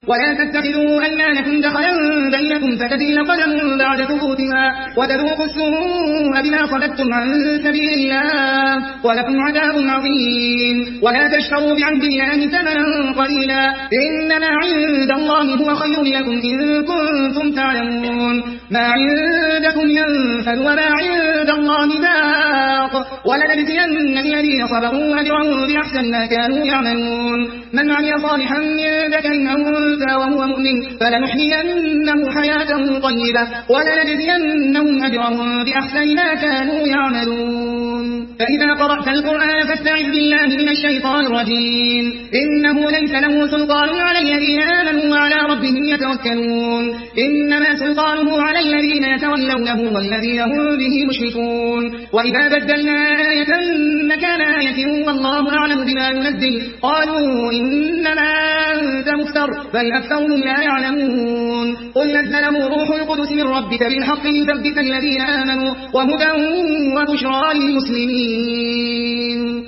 ولا تتخذوا أيمانكم دخلا بينكم فتزل قدم بعد ثبوتها وتذوقوا السوء بما صددتم عن سبيل الله ولكم عذاب عظيم. ولا تشتروا بعهد الله ثمنا قليلا إنما عند الله هو خير لكم إن كنتم تعلمون. ما عندكم ينفد وما عند الله باق ولنجزين الذين صبروا أجرهم بأحسن ما كانوا يعملون. من عمل صالحا من ذكر أو أنثى وهو مؤمن فلنحيينه حياة طيبة ولنجزينهم أجرهم بأحسن ما كانوا يعملون. فإذا قرأت القرآن فاستعذ بالله من الشيطان الرجيم إنه ليس له سلطان على الذين آمنوا وعلى ربهم يتوكلون. إنما سلطانه على الذين يتولونه والذين هم به مشركون. وإذا بدلنا آية مكان آية والله أعلم بما ينزل قالوا إنما أنت مفتر بل أكثرهم لا يعلمون. قل نزله روح القدس من ربك بالحق ليثبت الذين آمنوا وهدى وبشرى للمسلمين.